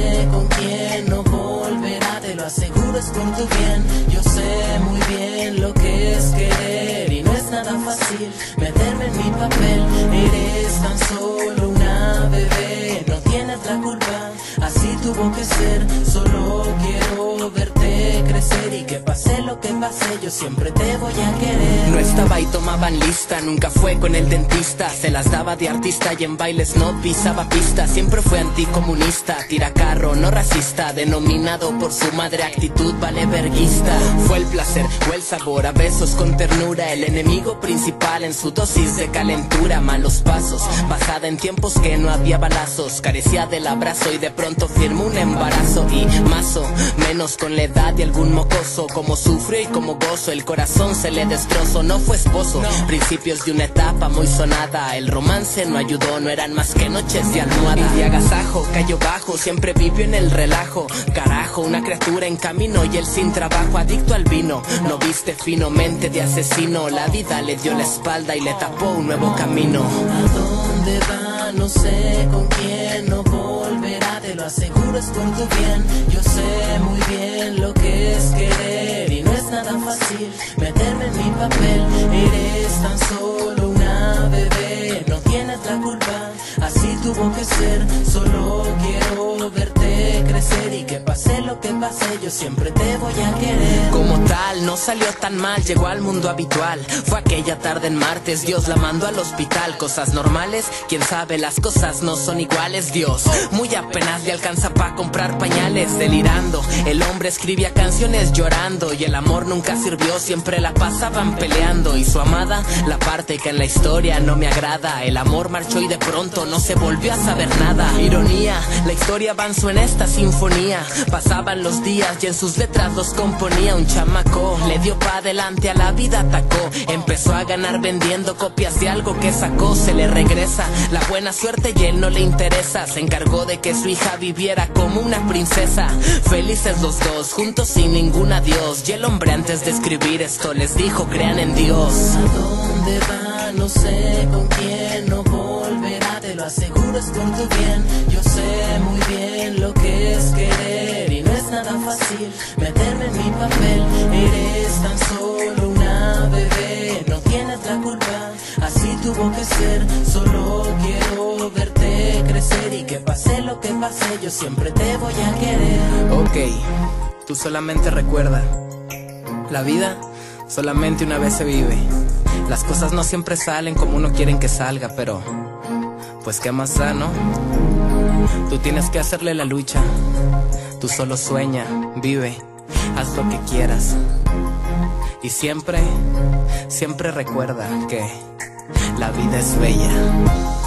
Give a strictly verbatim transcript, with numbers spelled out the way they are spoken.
sé con quién no volverá, te lo aseguro es por tu bien. Yo sé muy bien lo que es querer y no es nada fácil meterme en mi papel. Eres tan solo una bebé, no tienes la culpa, así tuvo que ser. Solo quiero verte crecer y que pase lo que pase, yo siempre te voy a querer. No estaba y tomaban lista, nunca fue con el dentista, se las daba de artista y en bailes no pisaba pista. Siempre fue anticomunista, tiracarro, no racista, denominado por su madre actitud valeverguista. Fue el placer o el sabor a besos con ternura, el enemigo principal en su dosis de calentura. Malos pasos, basada en tiempos que no había balazos, carecía del abrazo y de pronto firmó un embarazo. Y más o menos con la edad de algún mocoso, como sufrió y como gozo, el corazón se le destrozó. No fue esposo, principios de una etapa muy sonada, el romance no ayudó, no eran más que noches de almohada. Y de agasajo, cayó bajo, siempre vivió en el relajo. Carajo, una criatura en camino y él sin trabajo, adicto al vino. No viste fino, mente de asesino, la vida le dio la espalda y le tapó un nuevo camino. ¿A dónde va? No sé con quién no volverá, te lo aseguro es por tu bien. Yo sé muy bien lo que es querer y no es nada fácil meterme en mi papel. Eres tan solo una bebé, no tienes la culpa, así tuvo que ser. Solo quiero verte crecer y que pase lo que pase, yo siempre te voy a querer. Como tal, no salió tan mal, llegó al mundo habitual. Fue aquella tarde en martes, Dios la mandó al hospital. Cosas normales, quién sabe, las cosas no son iguales. Dios muy apenas le alcanza pa' comprar pañales. Delirando, el hombre escribía canciones llorando y el amor nunca sirvió, siempre la pasaban peleando. Y su amada, la parte que en la historia no me agrada. El amor marchó y de pronto no se volvió a saber nada. Ironía, la historia avanzó en esta sinfonía. Pasaban los días y en sus letras los componía. Un chamaco le dio pa' adelante, a la vida atacó. Empezó a ganar vendiendo copias de algo que sacó. Se le regresa la buena suerte y él no le interesa. Se encargó de que su hija viviera como una princesa. Felices los dos, juntos sin ningún adiós. Y el hombre antes de escribir esto les dijo, crean en Dios. ¿A dónde va? No sé con quién no volverá, te lo aseguro es por tu bien. Yo sé muy bien lo que es querer y no es nada fácil meterme en mi papel. Eres tan solo una bebé, no tienes la culpa, así tuvo que ser. Solo quiero verte crecer y que pase lo que pase, yo siempre te voy a querer. Ok, tú solamente recuerda, la vida solamente una vez se vive. Las cosas no siempre salen como uno quiere que salga, pero pues qué más da, ¿no? Tú tienes que hacerle la lucha. Tú solo sueña, vive, haz lo que quieras. Y siempre, siempre recuerda que la vida es bella.